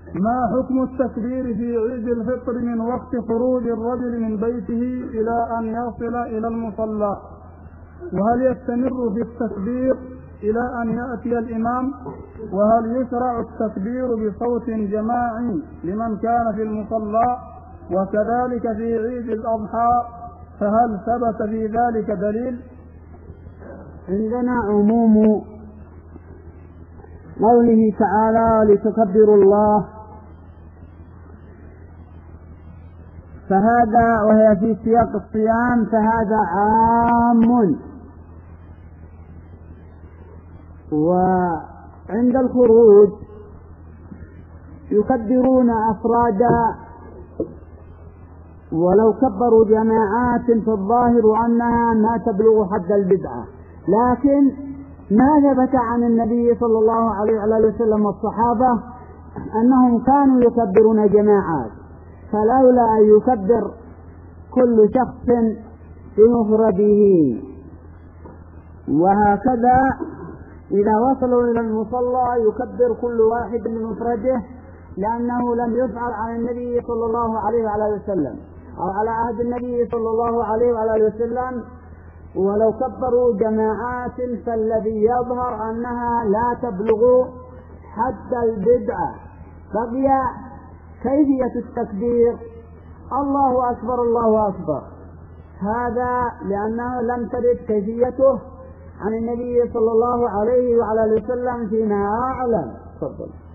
ما حكم التكبير في عيد الفطر من وقت خروج الرجل من بيته إلى أن يصل إلى المصلى؟ وهل يستمر في التكبير إلى أن يأتي الإمام؟ وهل يشرع التكبير بصوت جماعي لمن كان في المصلى؟ وكذلك في عيد الأضحى، فهل ثبت في ذلك دليل؟ عندنا عموم قوله تعالى لتكبروا الله، فهذا وهي في سياق الصيام فهذا عام. وعند الخروج يكبرون أفرادا، ولو كبروا جماعات فالظاهر أنها ما تبلغ حد البدعة، لكن ما ثبت عن النبي صلى الله عليه وسلم والصحابة أنهم كانوا يكبرون جماعات، فلولا أن يكبر كل شخص بمفرده. وهكذا إذا وصلوا إلى المصلى يكبر كل واحد بمفرده، لأنه لم يفعل عن النبي صلى الله عليه وسلم أو على عهد النبي صلى الله عليه وسلم. ولو كبروا جماعات فالذي يظهر أنها لا تبلغ حد البدعة. بقي كيفية التكبير الله أكبر الله أكبر، هذا لأنه لم ترد كيفيته عن النبي صلى الله عليه وسلم فيما أعلم. تفضل.